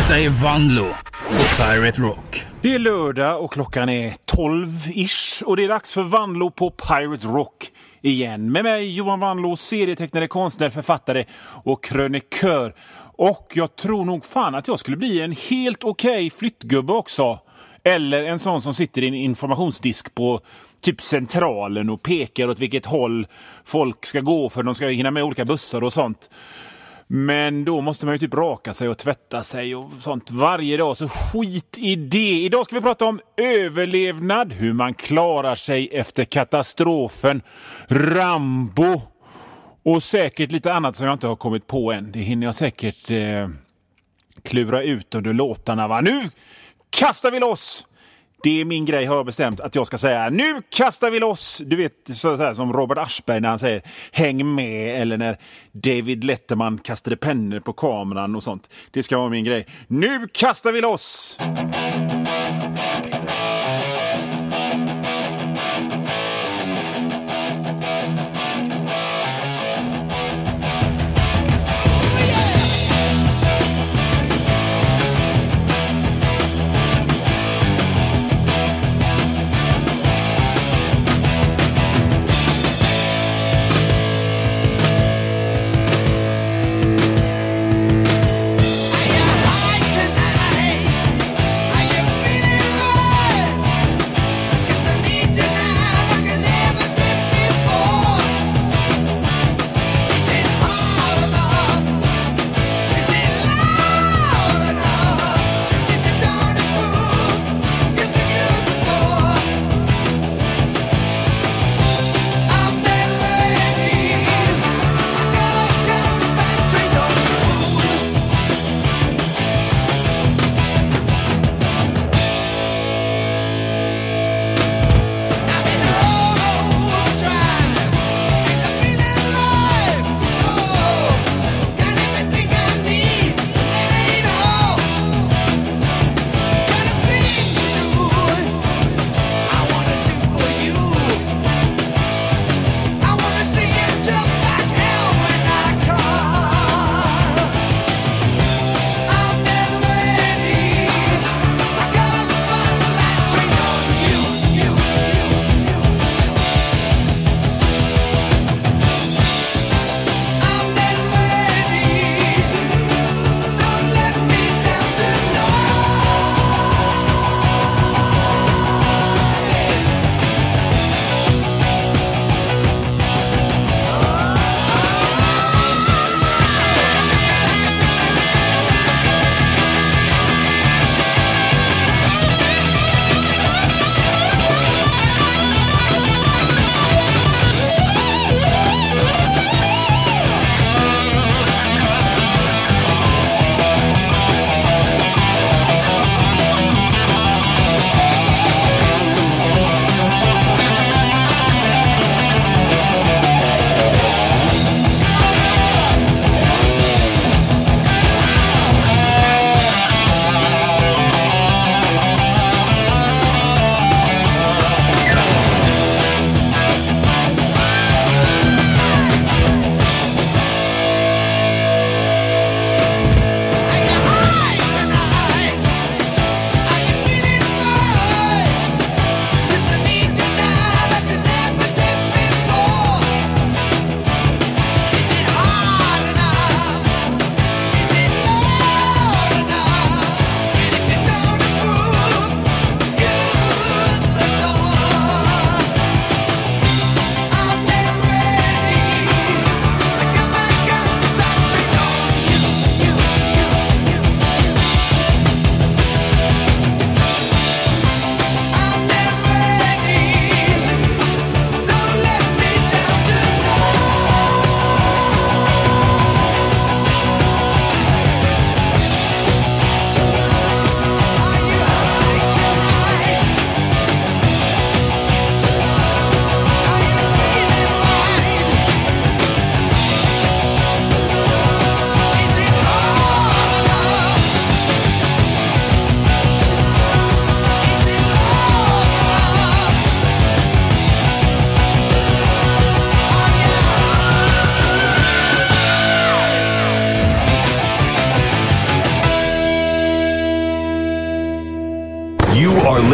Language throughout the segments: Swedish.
Detta är Vanlo på Pirate Rock. Det är lördag och klockan är 12-ish och det är dags för Vanlo på Pirate Rock igen. Med mig Johan Vanlo, serietecknare, konstnär, författare och krönikör. Och jag tror nog fan att jag skulle bli en helt okej flyttgubbe också. Eller en sån som sitter i en informationsdisk på typ centralen och pekar åt vilket håll folk ska gå för de ska hinna med olika bussar och sånt. Men då måste man ju typ raka sig och tvätta sig och sånt varje dag, så skit i det. Idag ska vi prata om överlevnad, hur man klarar sig efter katastrofen, Rambo och säkert lite annat som jag inte har kommit på än. Det hinner jag säkert klura ut under låtarna, va? Nu kastar vi loss! Det är min grej, har jag bestämt att jag ska säga. Nu kastar vi loss! Du vet, så här som Robert Aschberg när han säger häng med, eller när David Letterman kastade pennor på kameran och sånt. Det ska vara min grej. Nu kastar vi loss! Are you high tonight? Are you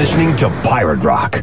listening to Pirate Rock.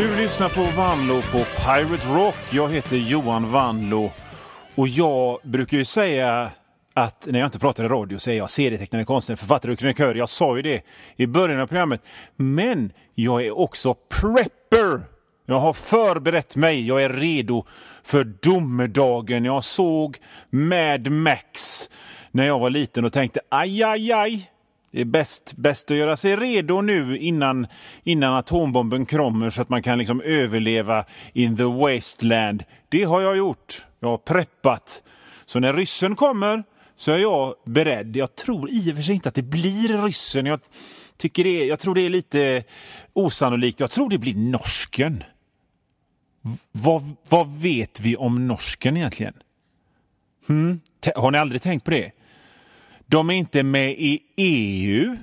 Du lyssnar på Vanlo på Pirate Rock. Jag heter Johan Vanlo och jag brukar ju säga att när jag inte pratar i radio så är jag serietecknare, konstnär, författare och krönikör. Jag sa ju det i början av programmet. Men jag är också prepper. Jag har förberett mig. Jag är redo för domedagen. Jag såg Mad Max när jag var liten och tänkte aj. Det är bäst att göra sig redo nu innan atombomben kommer så att man kan liksom överleva in the wasteland. Det har jag gjort. Jag har preppat. Så när ryssen kommer så är jag beredd. Jag tror i och för sig inte att det blir ryssen. Jag tror det är lite osannolikt. Jag tror det blir norsken. Vad vet vi om norsken egentligen? Har ni aldrig tänkt på det? De är inte med i EU.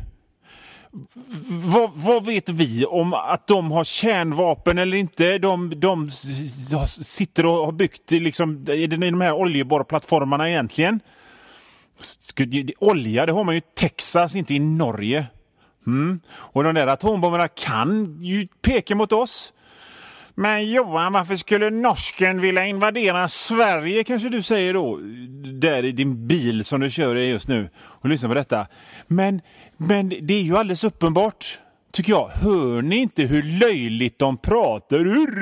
Vad vet vi om att de har kärnvapen eller inte? De sitter och har byggt liksom, i de här oljeborrplattformarna egentligen. Olja, det har man ju i Texas, inte i Norge. Och de där atombomberna kan ju peka mot oss. Men Johan, varför skulle norsken vilja invadera Sverige, kanske du säger då, där i din bil som du kör just nu och lyssnar på detta. Men det är ju alldeles uppenbart, tycker jag. Hör ni inte hur löjligt de pratar?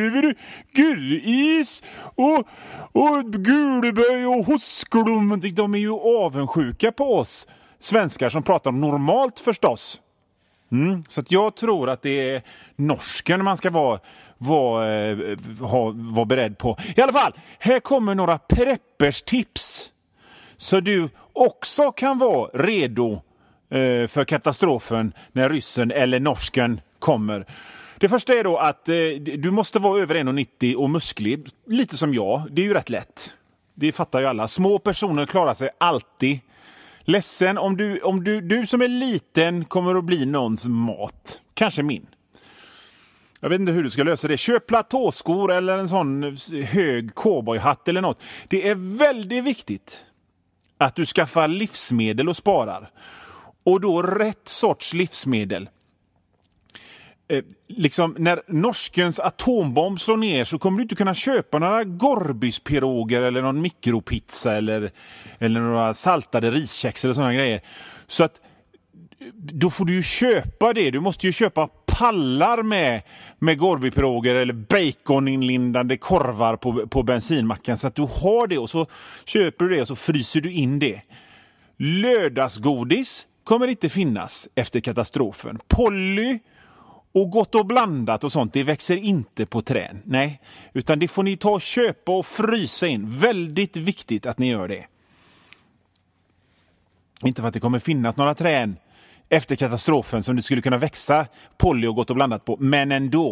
Gullis och Gulberg och Hosklum. De är ju avundsjuka på oss svenskar som pratar normalt förstås. Så att jag tror att det är norsken man ska vara beredd på. I alla fall, här kommer några preppers tips. Så du också kan vara redo för katastrofen när ryssen eller norsken kommer. Det första är då att du måste vara över 1,90 och musklig. Lite som jag, det är ju rätt lätt. Det fattar ju alla. Små personer klarar sig alltid. Ledsen om du som är liten kommer att bli någons mat. Kanske min. Jag vet inte hur du ska lösa det. Köp platåskor eller en sån hög cowboyhatt eller något. Det är väldigt viktigt att du skaffar livsmedel och sparar. Och då rätt sorts livsmedel. Liksom när norskens atombomb slår ner så kommer du inte kunna köpa några Gorbyspiroger eller någon mikropizza eller några saltade riskex eller sådana grejer. Så att då får du ju köpa det. Du måste ju köpa pallar med Gorbypiroger eller baconinlindande korvar på bensinmacken så att du har det och så köper du det och så fryser du in det. Lördagsgodis kommer inte finnas efter katastrofen. Polly och gott och blandat och sånt, det växer inte på trän. Nej, utan det får ni ta och köpa och frysa in. Väldigt viktigt att ni gör det. Inte för att det kommer finnas några trän efter katastrofen som det skulle kunna växa polly och gott och blandat på. Men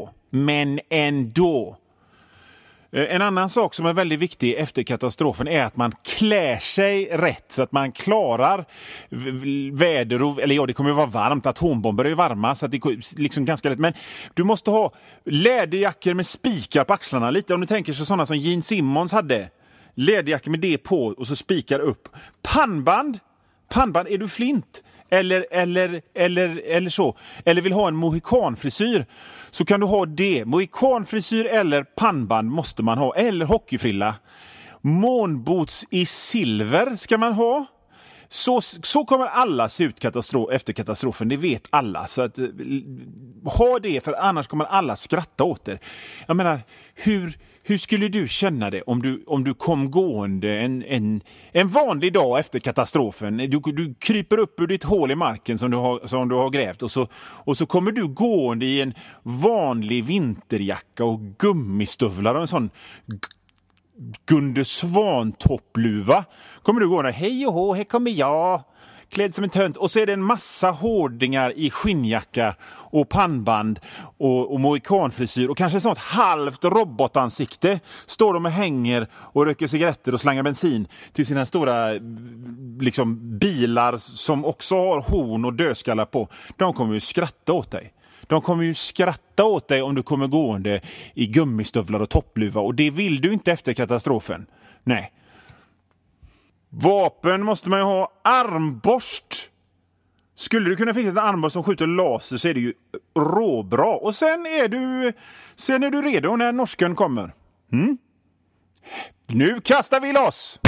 ändå. En annan sak som är väldigt viktig efter katastrofen är att man klär sig rätt så att man klarar väder eller ja, det kommer ju vara varmt, atombomber är ju varma så att det är liksom ganska lätt, men du måste ha läderjackor med spikar på axlarna, lite om du tänker så sådana som Gene Simmons hade, läderjackor med det på och så spikar upp. Pannband, är du flint? Eller så. Eller vill ha en mohikanfrisyr så kan du ha det. Mohikanfrisyr eller pannband måste man ha. Eller hockeyfrilla. Månboots i silver ska man ha. Så kommer alla se ut efter katastrofen. Det vet alla. Så att, ha det, för annars kommer alla skratta åt er. Jag menar, hur skulle du känna det om du kom gående en vanlig dag efter katastrofen? Du kryper upp ur ditt hål i marken som du har grävt och så kommer du gående i en vanlig vinterjacka och gummistövlar och en sån Gunde Svan-toppluva. Kommer du gående, hej och hå, här kommer jag, klädd som en tönt. Och så är det en massa hårdingar i skinnjacka och pannband och mohikanfrisyr och kanske ett sånt halvt robotansikte. Står de och hänger och röker cigaretter och slangar bensin till sina stora liksom, bilar som också har horn och dödskallar på. De kommer ju skratta åt dig. De kommer ju skratta åt dig om du kommer gående i gummistövlar och toppluva. Och det vill du inte efter katastrofen. Nej. Vapen måste man ju ha. Armborst. Skulle du kunna fixa ett armband som skjuter laser så är det ju råbra. Och sen är du redo när norsken kommer. Nu kastar vi loss!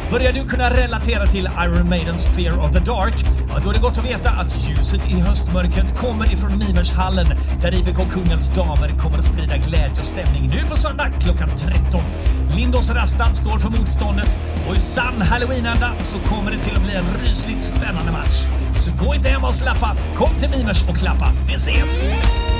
Börjar du kunna relatera till Iron Maidens Fear of the Dark? Ja, då är det gott att veta att ljuset i höstmörkret kommer ifrån Mimershallen, där IBK Kungälvs damer kommer att sprida glädje och stämning nu på söndag klockan 13. Lindås Rasta står för motståndet och i sann Halloween-anda så kommer det till att bli en rysligt spännande match. Så gå inte hem och slappa, kom till Mimers och klappa. Vi ses!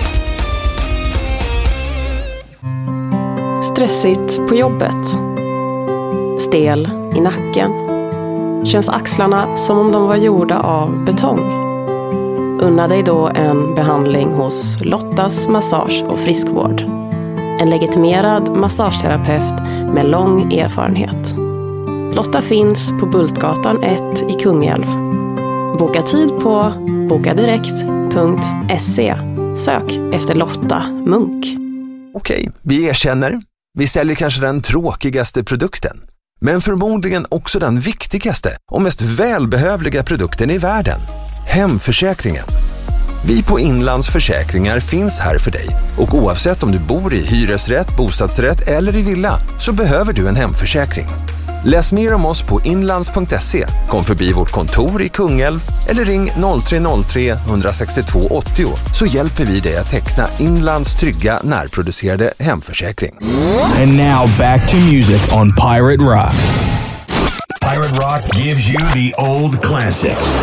Stressigt på jobbet. Stel i nacken. Känns axlarna som om de var gjorda av betong. Unna dig då en behandling hos Lottas Massage och Friskvård. En legitimerad massageterapeut med lång erfarenhet. Lotta finns på Bultgatan 1 i Kungälv. Boka tid på bokadirekt.se. Sök efter Lotta Munk. Okej, vi erkänner. Vi säljer kanske den tråkigaste produkten. Men förmodligen också den viktigaste och mest välbehövliga produkten i världen. Hemförsäkringen. Vi på Inlandsförsäkringar finns här för dig. Och oavsett om du bor i hyresrätt, bostadsrätt eller i villa så behöver du en hemförsäkring. Läs mer om oss på inlands.se. Kom förbi vårt kontor i Kungälv eller ring 0303 162 80 så hjälper vi dig att teckna Inlands trygga närproducerade hemförsäkring. And now back to music on Pirate Rock. Pirate Rock gives you the old classics.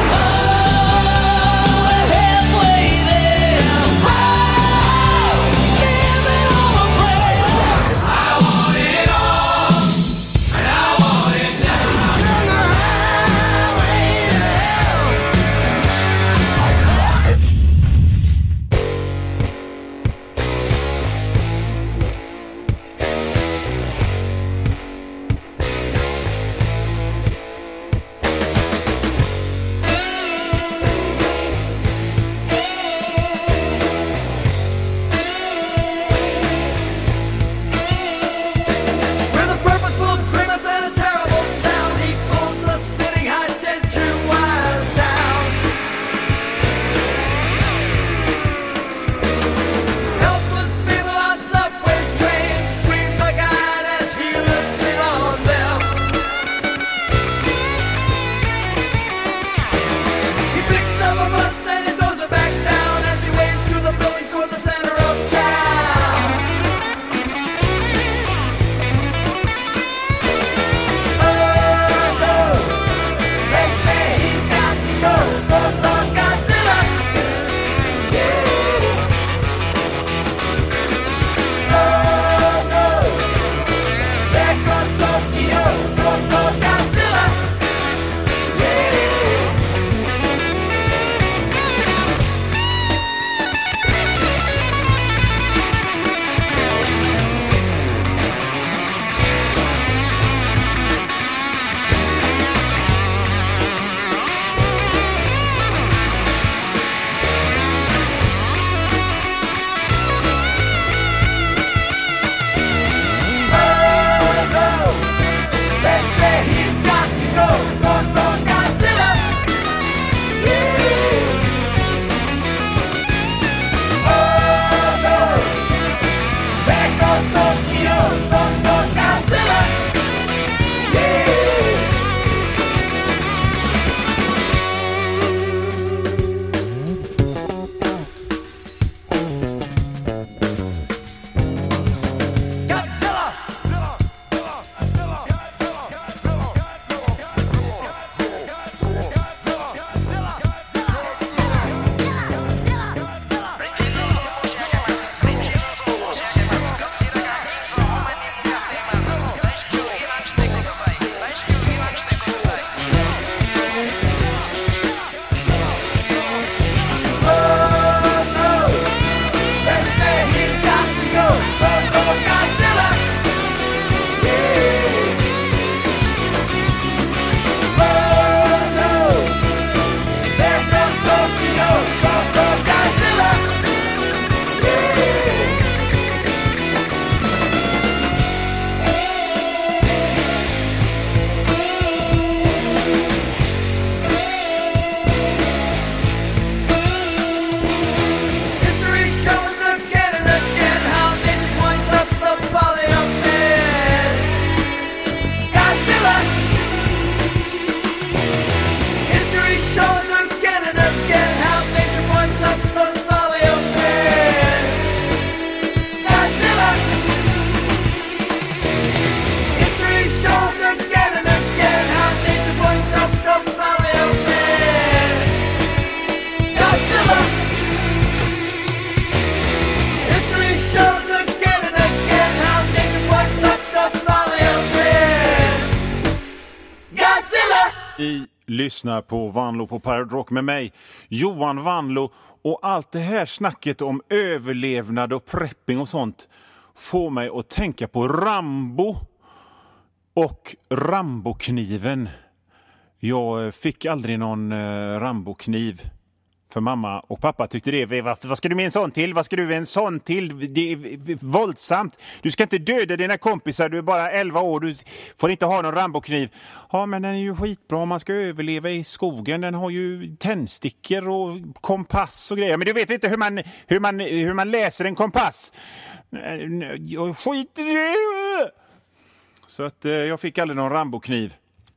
Lyssnar på Vanlo på Pirate Rock med mig, Johan Vanlo, och allt det här snacket om överlevnad och prepping och sånt får mig att tänka på Rambo och Rambokniven. Jag fick aldrig någon Rambokniv. För mamma och pappa tyckte det. Vad ska du med en sån till? Vad ska du med en sån till? Det är våldsamt. Du ska inte döda dina kompisar. Du är bara 11 år. Du får inte ha någon Rambokniv. Ja, men den är ju skitbra om man ska överleva i skogen. Den har ju tändstickor och kompass och grejer. Men du vet inte hur man läser en kompass. Jag skiter i det. Så att jag fick aldrig någon Rambokniv.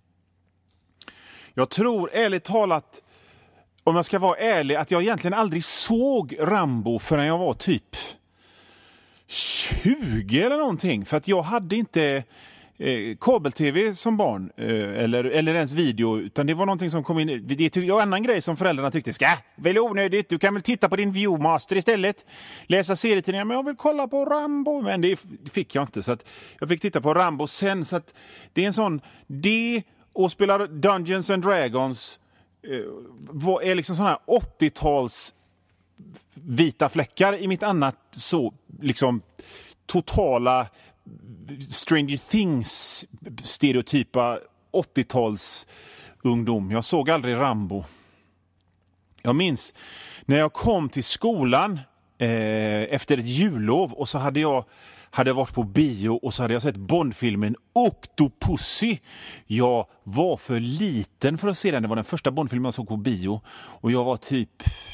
Jag tror ärligt talat, om jag ska vara ärlig, att jag egentligen aldrig såg Rambo förrän jag var typ 20 eller någonting. För att jag hade inte kabel-tv som barn eller ens video, utan det var någonting som kom in. Det var en annan grej som föräldrarna tyckte, väl onödigt, du kan väl titta på din Viewmaster istället. Läsa serietidningar, men jag vill kolla på Rambo. Men det fick jag inte, så att jag fick titta på Rambo sen. Så att det är en sån, det och spela Dungeons and Dragons är liksom såna här 80-tals vita fläckar i mitt annat så liksom totala Stranger Things stereotypa 80-tals ungdom. Jag såg aldrig Rambo. Jag minns när jag kom till skolan efter ett jullov, och så hade jag varit på bio och så hade jag sett Bondfilmen Octopussy. Jag var för liten för att se den. Det var den första Bondfilmen jag såg på bio. Och jag var typ...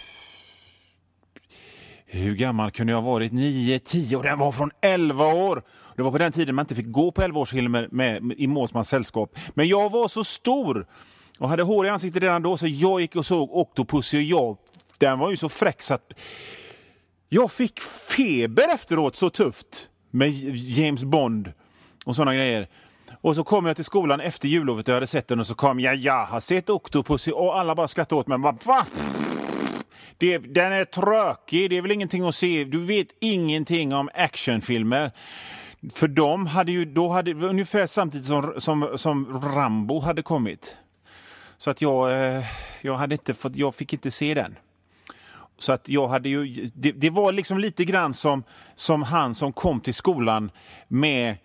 Hur gammal kunde jag ha varit? 9-10, och den var från 11 år. Det var på den tiden man inte fick gå på 11-årsfilmer i Måsmans sällskap. Men jag var så stor och hade hår i ansiktet redan då, så jag gick och såg Octopussy, och den var ju så fräck så att jag fick feber efteråt, så tufft med James Bond och såna grejer. Och så kom jag till skolan efter jullovet och jag hade sett den, och så kom jag har sett Octopussy, och alla bara skrattade åt mig. Va? Den är trökig, det är väl ingenting att se. Du vet ingenting om actionfilmer. För de hade ju ungefär samtidigt som Rambo hade kommit. Så att jag fick inte se den. Så att jag hade ju, det var liksom lite grann som han som kom till skolan med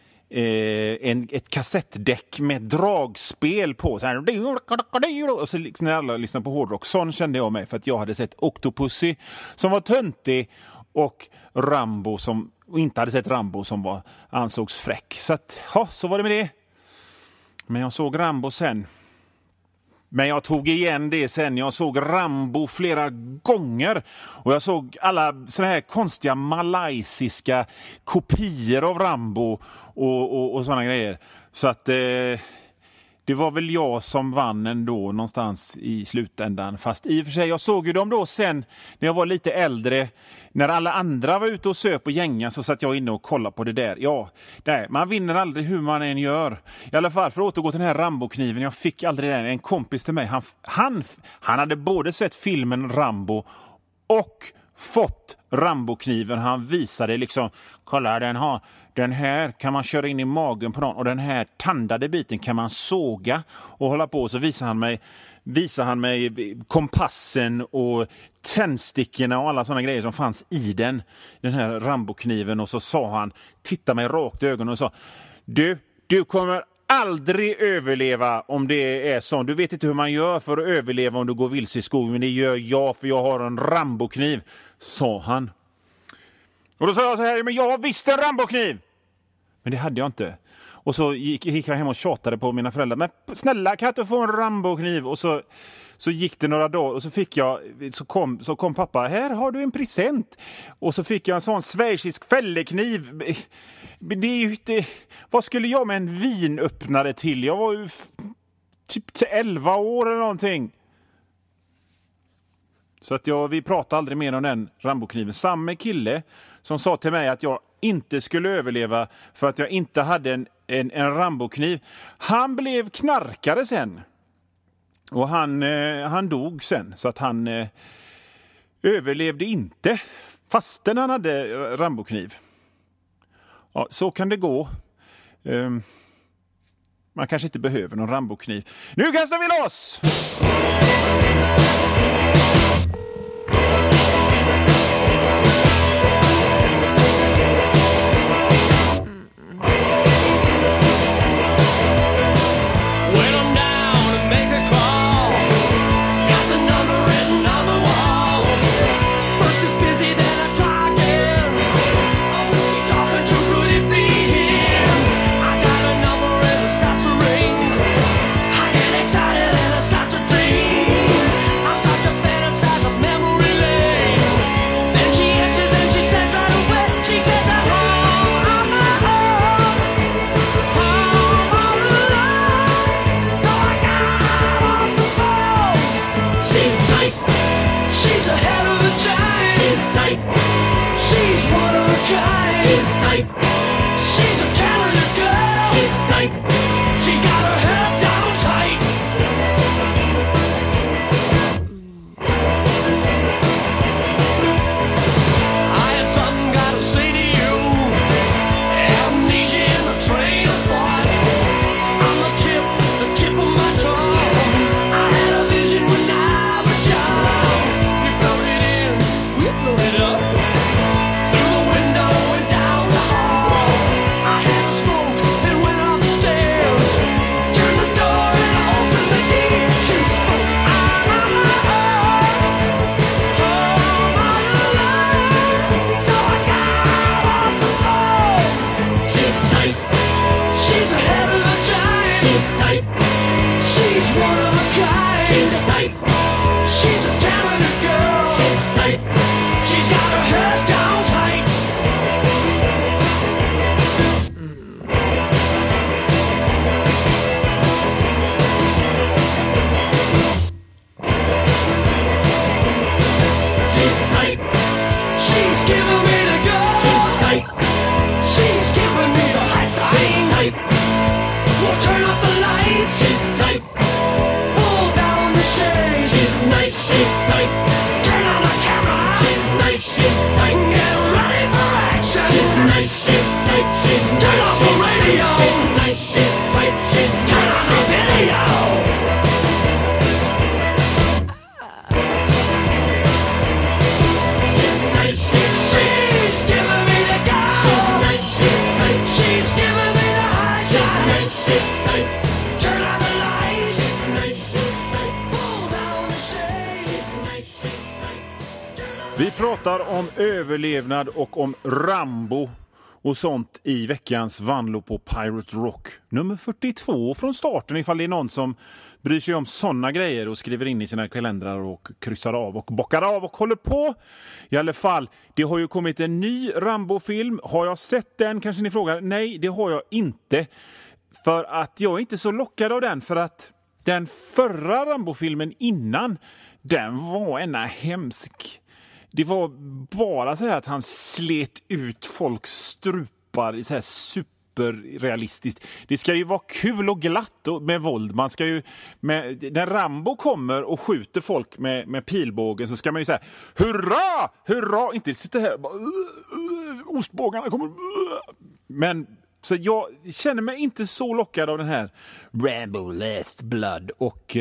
ett kassettdäck med dragspel på så här, och så liksom när alla lyssnade på hårdrock, sån kände jag mig, för att jag hade sett Octopussy som var töntig och Rambo och inte hade sett Rambo som ansågs fräck. Så att så var det med det. Men jag såg Rambo sen. Men jag tog igen det sen. Jag såg Rambo flera gånger. Och jag såg alla såna här konstiga malaysiska kopior av Rambo och såna grejer. Så att det var väl jag som vann ändå någonstans i slutändan. Fast i och för sig, jag såg ju dem då sen när jag var lite äldre. När alla andra var ute och söp och gänga, så satt jag inne och kollade på det där. Ja, nej, man vinner aldrig hur man än gör. I alla fall, för att återgå till den här Rambokniven. Jag fick aldrig den. En kompis till mig, han hade både sett filmen Rambo och fått Rambokniven. Han visade liksom, kolla, den här kan man köra in i magen på någon, och den här tandade biten kan man såga och hålla på. Så visade han mig kompassen och tändstickorna och alla sådana grejer som fanns i den här Rambokniven. Och så sa han, titta mig rakt i ögonen och sa, du kommer aldrig överleva om det är så. Du vet inte hur man gör för att överleva om du går vilse i skogen, men det gör jag, för jag har en Rambokniv, sa han. Och då sa jag så här, men jag har visst en Rambokniv. Men det hade jag inte. Och så gick jag hem och tjatade på mina föräldrar. Men snälla, kan jag inte få en Rambokniv? Och så gick det några dagar, och så kom pappa, här har du en present. Och så fick jag en sån schweizisk fällekniv. Det är ju inte... Vad skulle jag med en vinöppnare till? Jag var ju typ 11 år eller någonting. Så att vi pratade aldrig mer om den Rambokniven. Samma kille som sa till mig att jag inte skulle överleva för att jag inte hade en Rambokniv. Han blev knarkare sen. Och han dog sen. Så att han överlevde inte fastän han hade Rambokniv. Ja, så kan det gå. Man kanske inte behöver någon Rambo-kniv. Nu kastar vi loss! Vi pratar om överlevnad och om Rambo och sånt i veckans Vanlo på Pirate Rock. Nummer 42 från starten, ifall det är någon som bryr sig om såna grejer och skriver in i sina kalendrar och kryssar av och bockar av och håller på. I alla fall, det har ju kommit en ny Rambo-film. Har jag sett den, kanske ni frågar? Nej, det har jag inte. För att jag är inte så lockad av den, för att den förra Rambo-filmen innan, den var ena hemsk. Det var bara så här att han slet ut folks strupar i så här superrealistiskt. Det ska ju vara kul och glatt med våld. Man ska ju, när Rambo kommer och skjuter folk med pilbågen, så ska man ju säga hurra, hurra, inte sitta här och bara, ostbågarna kommer. Men så jag känner mig inte så lockad av den här Rambo Last Blood. Och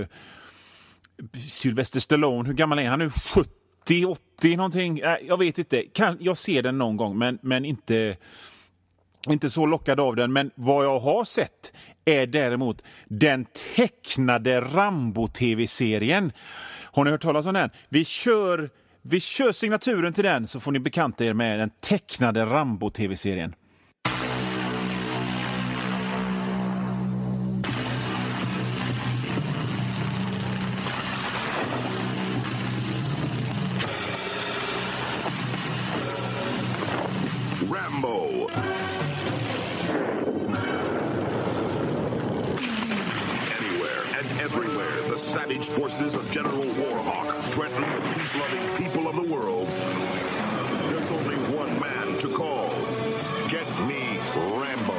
Sylvester Stallone, hur gammal är han nu? 80 någonting, jag vet inte. Jag ser den någon gång, men inte så lockad av den. Men vad jag har sett är däremot den tecknade Rambo-tv-serien. Har ni hört talas om den? Vi kör signaturen till den, så får ni bekanta er med den tecknade Rambo-tv-serien. Rambo. Anywhere and everywhere, the savage forces of General Warhawk threaten the peace-loving people of the world. There's only one man to call. Get me Rambo.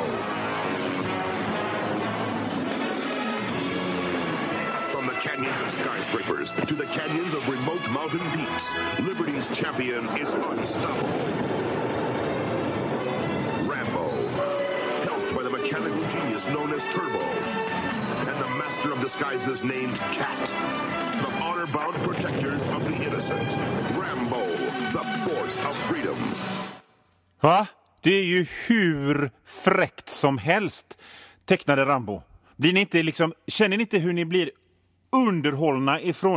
From the canyons of skyscrapers to the canyons of remote mountain peaks, Liberty's champion is unstoppable. Rambo, helped by the mechanical genius known as Turbo, disguises named Cat. The honor-bound protector of the innocent. Rambo, the force of freedom. Va? Det är ju hur fräckt som helst, tecknade Rambo. Blir ni inte känner ni inte hur ni blir underhållna ifrån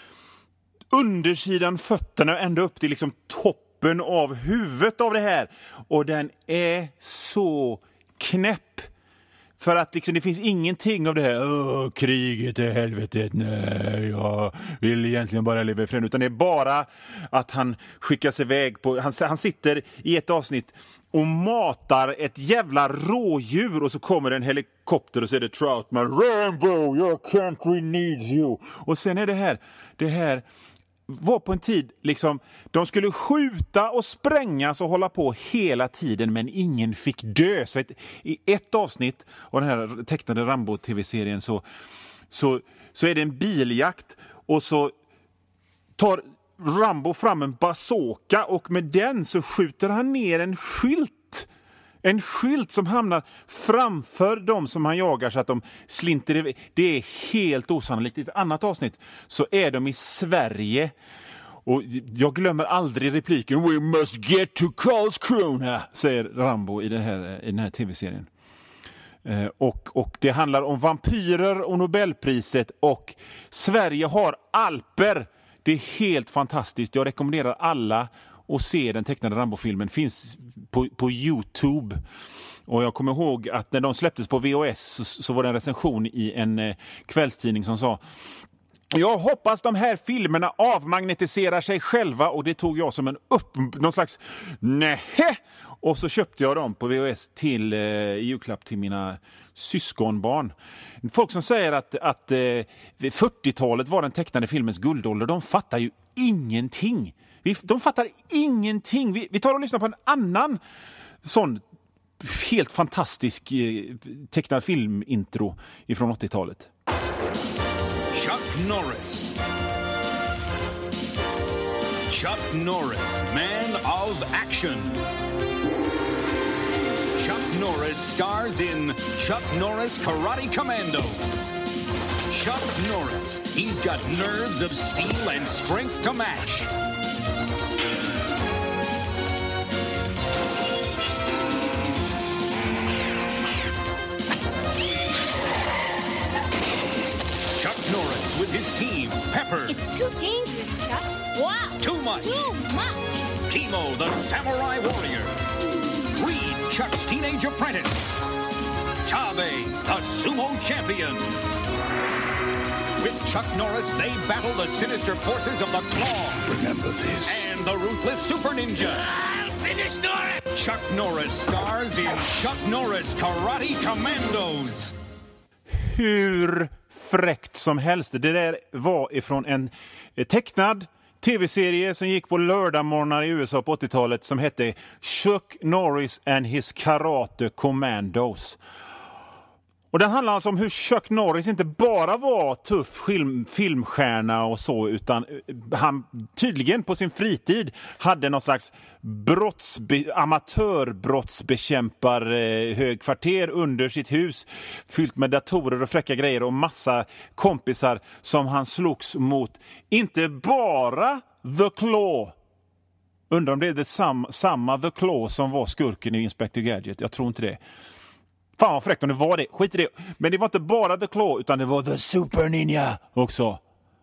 undersidan fötterna ända upp till toppen av huvudet av det här? Och den är så knäpp. För att det finns ingenting av det här kriget är helvetet, nej, jag vill egentligen bara leva i fred. Utan det är bara att han skickas iväg på, han sitter i ett avsnitt och matar ett jävla rådjur och så kommer en helikopter och säger det Troutman, Rambo, your country needs you. Och sen är det här var på en tid de skulle skjuta och sprängas och hålla på hela tiden, men ingen fick dö. Så i ett avsnitt av den här tecknade Rambo-tv-serien så är det en biljakt och så tar Rambo fram en bazooka och med den så skjuter han ner en skylt. En skylt som hamnar framför dem som han jagar så att de slinter iväg. Det är helt osannolikt. I ett annat avsnitt så är de i Sverige. Och jag glömmer aldrig repliken We must get to Karlskrona, säger Rambo i den här tv-serien. Och det handlar om vampyrer och Nobelpriset. Och Sverige har alper. Det är helt fantastiskt. Jag rekommenderar alla att se den tecknade Rambo-filmen. Finns på YouTube. Och jag kommer ihåg att när de släpptes på VHS så var det en recension i en kvällstidning som sa jag hoppas de här filmerna avmagnetiserar sig själva, och det tog jag som någon slags nähä. Och så köpte jag dem på VHS till julklapp till mina syskonbarn. Folk som säger att 40-talet var den tecknade filmens guldålder, de fattar ju ingenting. De fattar ingenting. Vi tar och lyssnar på en annan sån helt fantastisk tecknad filmintro ifrån 80-talet. Chuck Norris. Chuck Norris, man of action. Chuck Norris stars in Chuck Norris Karate Commandos. Chuck Norris, he's got nerves of steel and strength to match. Chuck Norris with his team, Pepper. It's too dangerous, Chuck. Wow. Too much. Too much. Kimo, the samurai warrior. Reed, Chuck's teenage apprentice. Tabe, the sumo champion. With Chuck Norris, they battle the sinister forces of the Claw. Remember this. And the ruthless Super Ninja. Finish Norris. Chuck Norris stars in Chuck Norris Karate Commandos. Hur fräckt som helst. Det där var ifrån en tecknad tv-serie som gick på lördagmorgnar i USA på 80-talet som hette Chuck Norris and his Karate Commandos. Och den handlar alltså om hur Chuck Norris inte bara var tuff filmstjärna och så, utan han tydligen på sin fritid hade någon slags amatörbrottsbekämpar högkvarter under sitt hus fyllt med datorer och fräcka grejer och massa kompisar som han slogs mot. Inte bara The Claw. Undrar om det är samma The Claw som var skurken i Inspector Gadget. Jag tror inte det. Fan vad fräckt om det var det. Skit i det. Men det var inte bara The Claw utan det var The Super Ninja också.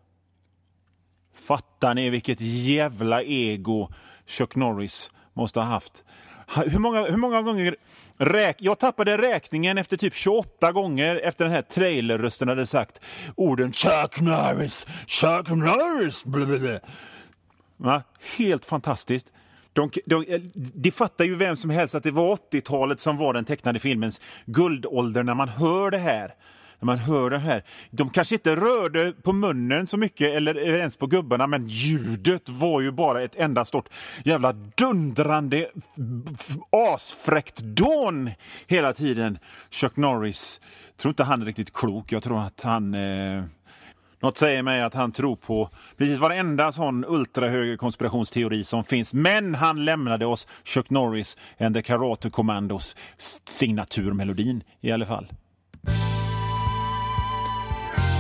Fattar ni vilket jävla ego Chuck Norris måste ha haft? Hur många gånger jag tappade räkningen efter typ 28 gånger efter den här trailerrösten hade sagt orden Chuck Norris, Chuck Norris. Blablabla. Ja, helt fantastiskt. De fattar ju vem som helst att det var 80-talet som var den tecknade filmens guldålder när man hör det här. När man hör det här. De kanske inte rörde på munnen så mycket eller ens på gubbarna, men ljudet var ju bara ett enda stort jävla dundrande asfräckt dån hela tiden. Chuck Norris, tror inte han är riktigt klok. Jag tror att han... Något säger mig att han tror på precis varenda sån ultrahög konspirationsteori som finns. Men han lämnade oss Chuck Norris and the Karate Commandos signaturmelodin i alla fall.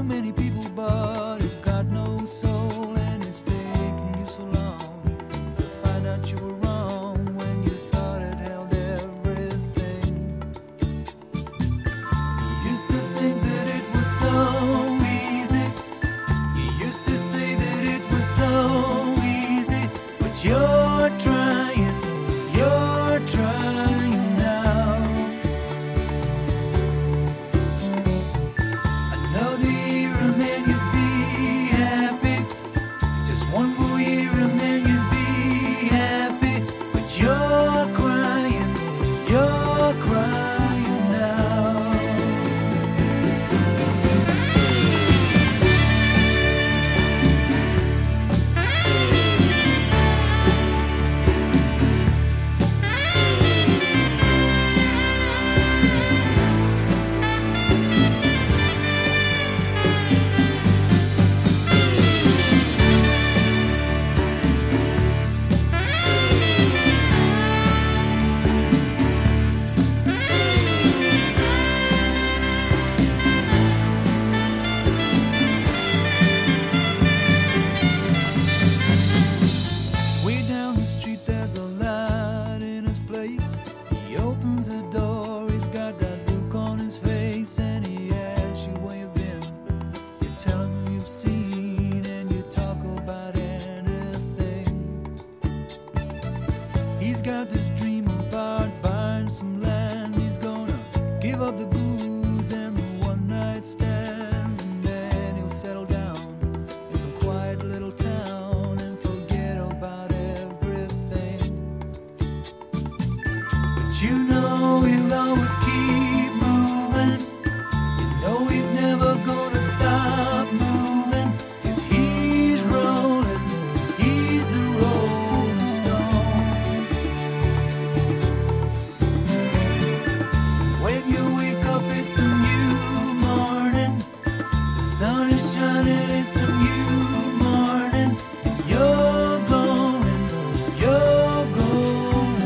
many people, but it's got no soul, and it's taken you so long to find out you were wrong when you thought it held everything. You used to think that it was so easy. You used to say that it was so easy, but you're trying now. Another year and then you'll be happy. Just one more year and then you'll be happy, but you're crying now. Way down the street there's a light in his place. He opens the door, he's got that look on his face, and he asks you where you've been. You tell him who you've seen, and you talk about anything. He's got this dream about buying some land. He's gonna give up the booze and the one night stands, and then he'll settle down in some quiet little town and forget about everything. But you know he'll always keep moving. You know he's never gonna stop moving, 'cause he's rolling, he's the rolling stone. When you wake up it's a new morning. The sun is shining, it's a new morning. And you're going home.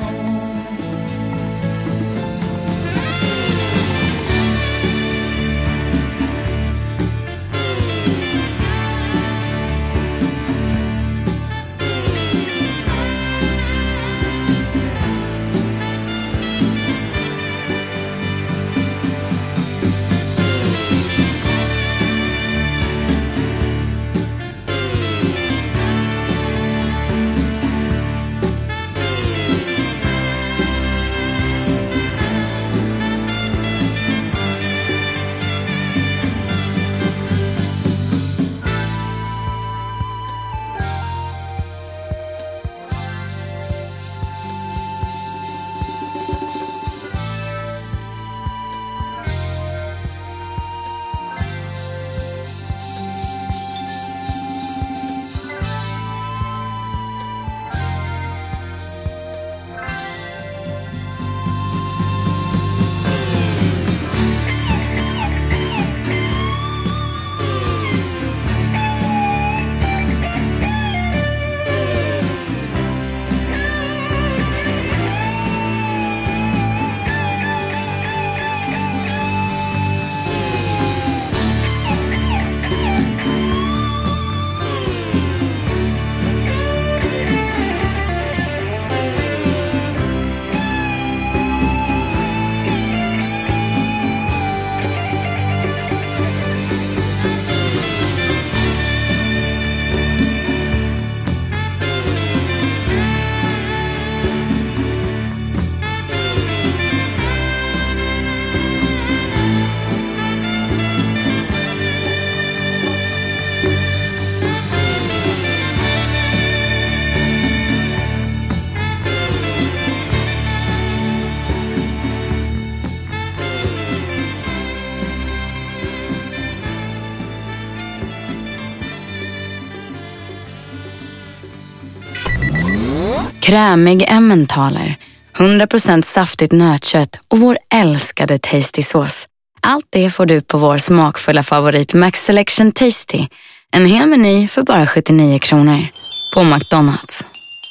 Krämig emmentaler, 100% saftigt nötkött och vår älskade Tasty-sås. Allt det får du på vår smakfulla favorit Max Selection Tasty. En hel meny för bara 79 kronor. På McDonald's.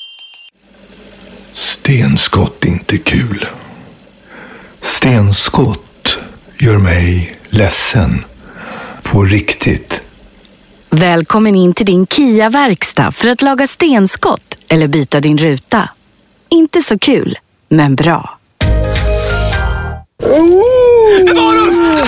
Stenskott är inte kul. Stenskott gör mig ledsen. På riktigt. Välkommen in till din Kia-verkstad för att laga stenskott eller byta din ruta. Inte så kul, men bra. En morgon!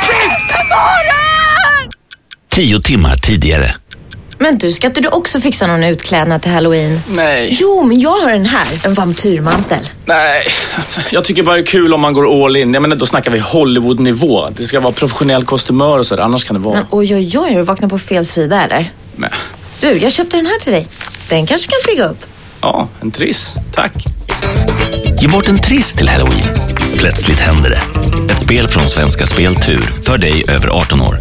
10 timmar tidigare. Men du, ska inte du också fixa någon utklädnad till Halloween? Nej. Jo, men jag har den här. En vampyrmantel. Nej, jag tycker bara det är kul om man går all in. Jag menar, då snackar vi Hollywood-nivå. Det ska vara professionell kostymör och så där. Annars kan det vara... Men oj, du vaknar på fel sida, eller? Nej. Du, jag köpte den här till dig. Den kanske kan bygga upp. Ja, en triss. Tack. Ge bort en triss till Halloween. Plötsligt händer det. Ett spel från Svenska Speltur. För dig över 18 år.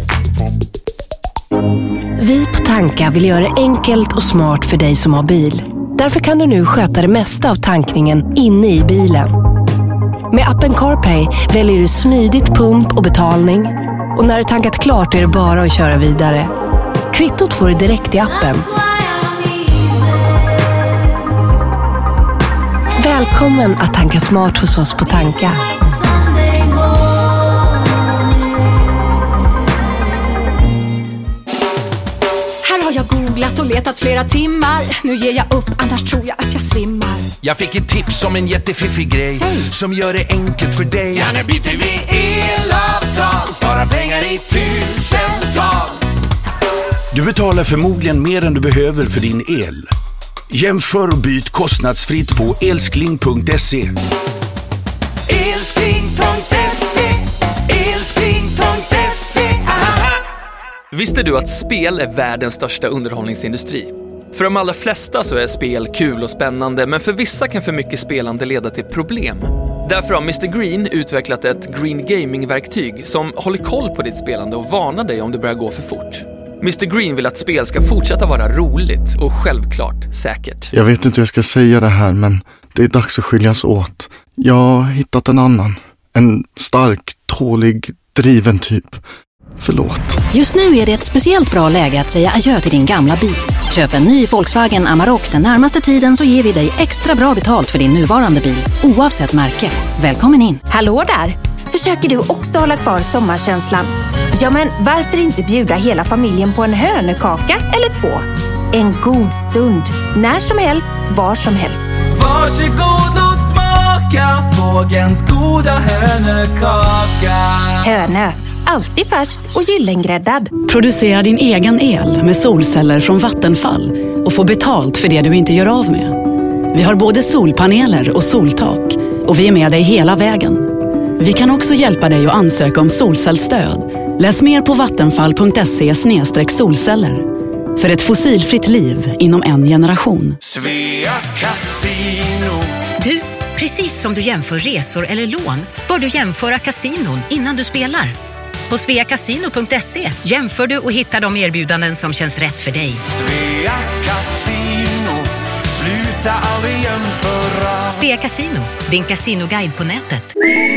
Vi på Tanka vill göra det enkelt och smart för dig som har bil. Därför kan du nu sköta det mesta av tankningen inne i bilen. Med appen CarPay väljer du smidigt pump och betalning. Och när du tankat klart är det bara att köra vidare. Kvittot får du direkt i appen. Välkommen att tanka smart hos oss på Tanka. Här har jag googlat och letat flera timmar. Nu ger jag upp, annars tror jag att jag svimmar. Jag fick ett tips om en jättefiffig grej. Säg. Som gör det enkelt för dig. Ja, nu byter vi elavtal. Sparar pengar i tusental. Du betalar förmodligen mer än du behöver för din el. Jämför och byt kostnadsfritt på elskling.se. Elskling.se. Elskling.se. Visste du att spel är världens största underhållningsindustri? För de allra flesta så är spel kul och spännande, men för vissa kan för mycket spelande leda till problem. Därför har Mr. Green utvecklat ett Green Gaming-verktyg som håller koll på ditt spelande och varnar dig om det börjar gå för fort. Mr. Green vill att spel ska fortsätta vara roligt och självklart säkert. Jag vet inte hur jag ska säga det här, men det är dags att skiljas åt. Jag har hittat en annan. En stark, tålig, driven typ. Förlåt. Just nu är det ett speciellt bra läge att säga adjö till din gamla bil. Köp en ny Volkswagen Amarok den närmaste tiden så ger vi dig extra bra betalt för din nuvarande bil, oavsett märke. Välkommen in. Hallå där! Försöker du också hålla kvar sommarkänslan? Ja, men varför inte bjuda hela familjen på en hönökaka eller 2? En god stund, när som helst, var som helst. Varsågod, låt smaka Pågens goda hönökaka. Hönö, alltid färsk och gyllengräddad. Producera din egen el med solceller från Vattenfall och få betalt för det du inte gör av med. Vi har både solpaneler och soltak och vi är med dig hela vägen. Vi kan också hjälpa dig att ansöka om solcellsstöd. Läs mer på vattenfall.se/solceller. För ett fossilfritt liv inom en generation. Svea Casino. Du, precis som du jämför resor eller lån, bör du jämföra kasinon innan du spelar. På sveacasino.se jämför du och hittar de erbjudanden som känns rätt för dig. Svea Casino. Sluta aldrig jämföra. Svea Casino, din casinoguide på nätet.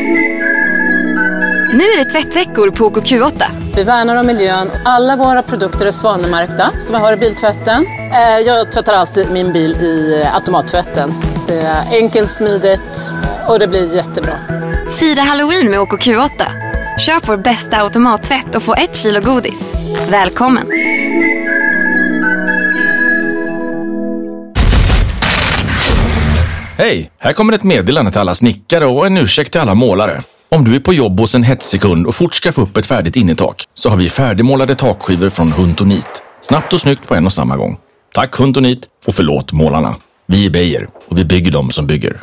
Nu är det tvättveckor på OKQ8. Vi värnar om miljön. Alla våra produkter är svanmärkta som vi har i biltvätten. Jag tvättar alltid min bil i automattvätten. Det är enkelt, smidigt och det blir jättebra. Fira Halloween med OKQ8. Köp vår bästa automattvätt och få 1 kilo godis. Välkommen! Hej, här kommer ett meddelande till alla snickare och en ursäkt till alla målare. Om du är på jobb hos en hetsekund och fort ska få upp ett färdigt innertak så har vi färdigmålade takskivor från Huntonit. Snabbt och snyggt på en och samma gång. Tack Huntonit och förlåt målarna. Vi är Beijer och vi bygger dem som bygger.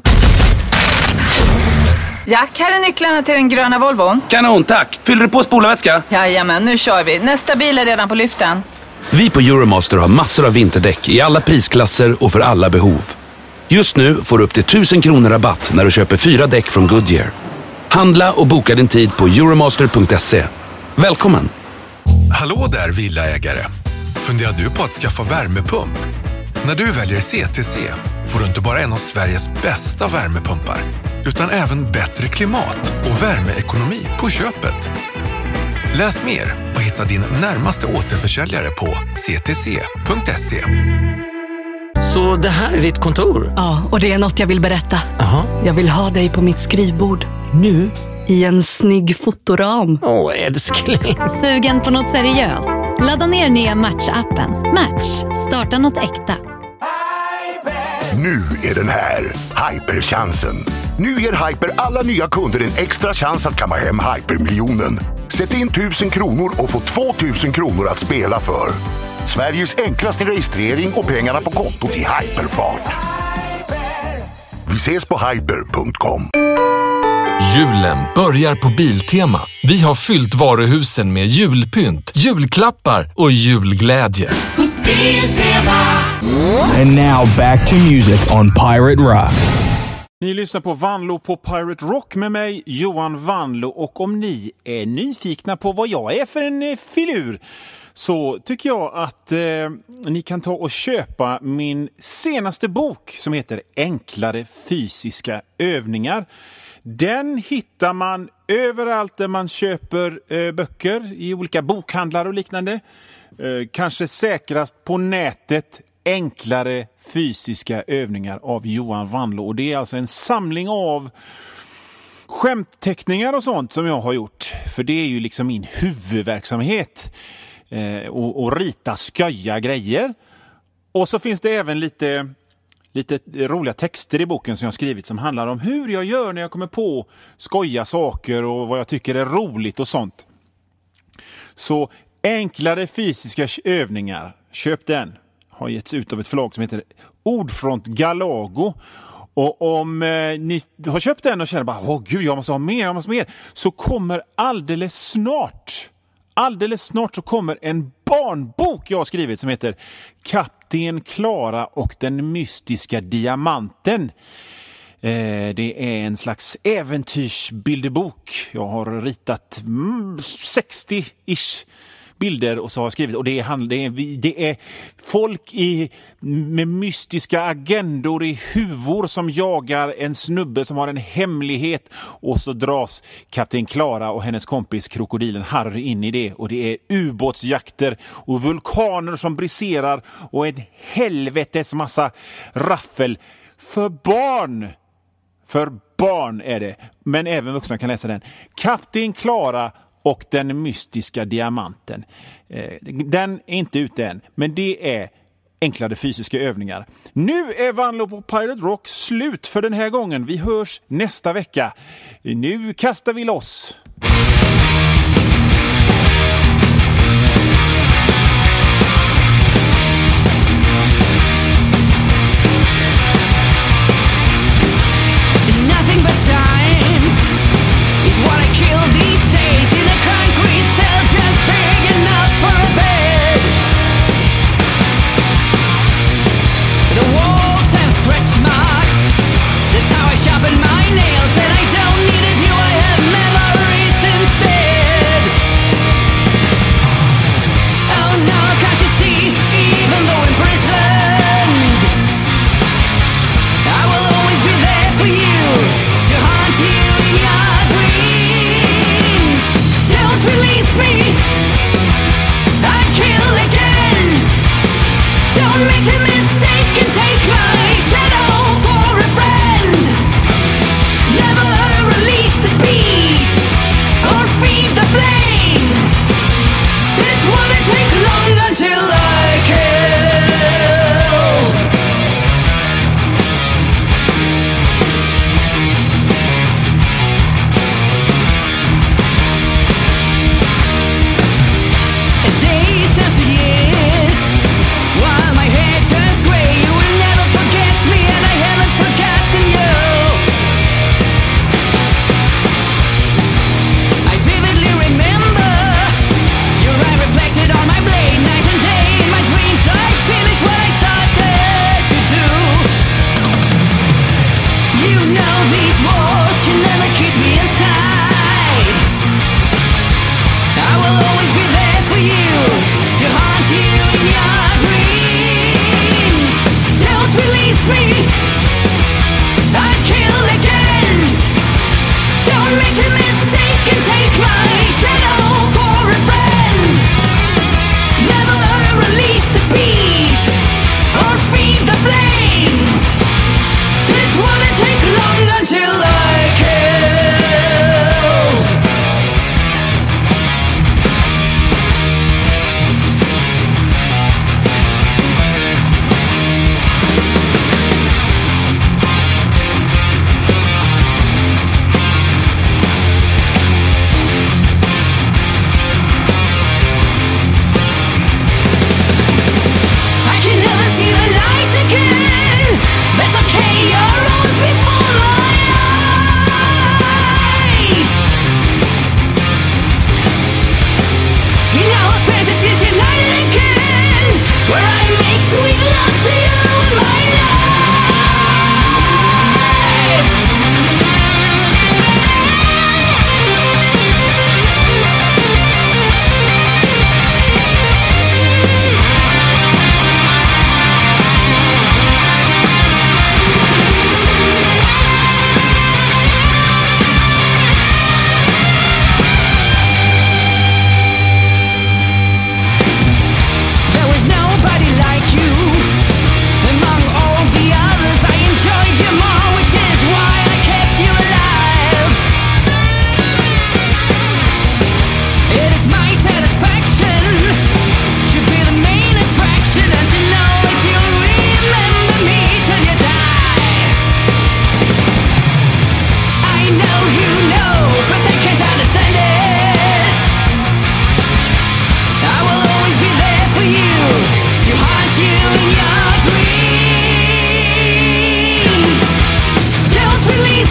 Jack, här är nycklarna till den gröna Volvon. Kanon, tack. Fyller du på spolarvätska? Jajamän, nu kör vi. Nästa bil är redan på lyften. Vi på Euromaster har massor av vinterdäck i alla prisklasser och för alla behov. Just nu får du upp till 1000 kronor rabatt när du köper 4 däck från Goodyear. Handla och boka din tid på euromaster.se. Välkommen! Hallå där villaägare! Funderar du på att skaffa värmepump? När du väljer CTC får du inte bara en av Sveriges bästa värmepumpar utan även bättre klimat och värmeekonomi på köpet. Läs mer och hitta din närmaste återförsäljare på ctc.se. Så det här är ditt kontor? Ja, och det är något jag vill berätta. Aha. Jag vill ha dig på mitt skrivbord. Nu? i en snygg fotoram. Älskling. Sugen på något seriöst? Ladda ner nya Match-appen. Match. Starta något äkta. Nu är den här, Hyper-chansen. Nu ger Hyper alla nya kunder en extra chans att kamma hem Hyper-miljonen. Sätt in 1000 kronor och få 2000 kronor att spela för. Sveriges enklaste registrering och pengarna på kontot i Hyperfart. Vi ses på hyper.com. Julen börjar på Biltema. Vi har fyllt varuhusen med julpynt, julklappar och julglädje. Hos Biltema. And now back to music on Pirate Rock. Ni lyssnar på Vanlo på Pirate Rock med mig, Johan Vanlo. Och om ni är nyfikna på vad jag är för en filur, så tycker jag att ni kan ta och köpa min senaste bok som heter Enklare fysiska övningar. Den hittar man överallt där man köper böcker, i olika bokhandlar och liknande. Kanske säkrast på nätet, Enklare fysiska övningar av Johan Vanlo. Och det är alltså en samling av skämtteckningar och sånt som jag har gjort. För det är ju liksom min huvudverksamhet. Och rita sköja grejer. Och så finns det även lite roliga texter i boken som jag har skrivit som handlar om hur jag gör när jag kommer på skoja saker och vad jag tycker är roligt och sånt. Så Enklare fysiska övningar, köp den. Har getts ut av ett förlag som heter Ordfront Galago. Och om ni har köpt den och känner bara, åh gud, jag måste ha mer, så kommer alldeles snart så kommer en barnbok jag har skrivit som heter Kapten Klara och den mystiska diamanten. Det är en slags äventyrsbilderbok. Jag har ritat 60-ish bilder och så har jag skrivit. Och det är folk med mystiska agendor i huvor som jagar en snubbe som har en hemlighet. Och så dras Kapten Klara och hennes kompis krokodilen Harry in i det. Och det är ubåtsjakter och vulkaner som briserar och en helvetes massa raffel för barn. För barn är det. Men även vuxna kan läsa den. Kapten Klara och den mystiska diamanten. Den är inte ute än. Men det är enklare fysiska övningar. Nu är Vanlo på Pirate Rock slut för den här gången. Vi hörs nästa vecka. Nu kastar vi loss. Nothing but time is what I kill these days in a concrete cell just big enough for a bed. The walls have scratch marks, that's how I sharpen my nails, and I don't need a view, I have memories in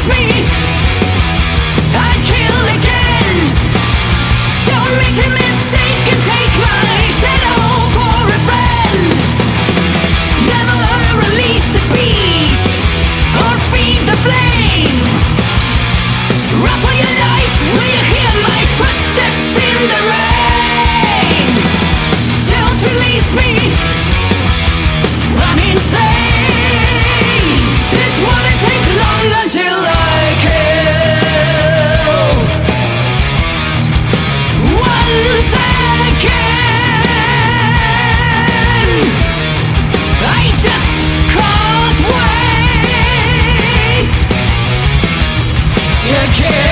release me, I'd kill again. Don't make a mistake and take my shadow for a friend. Never release the beast or feed the flame. Run for your life, will you hear my footsteps in the rain? Don't release me, I'm insane. It won't take long until I kill. Once again, I just can't wait to kill.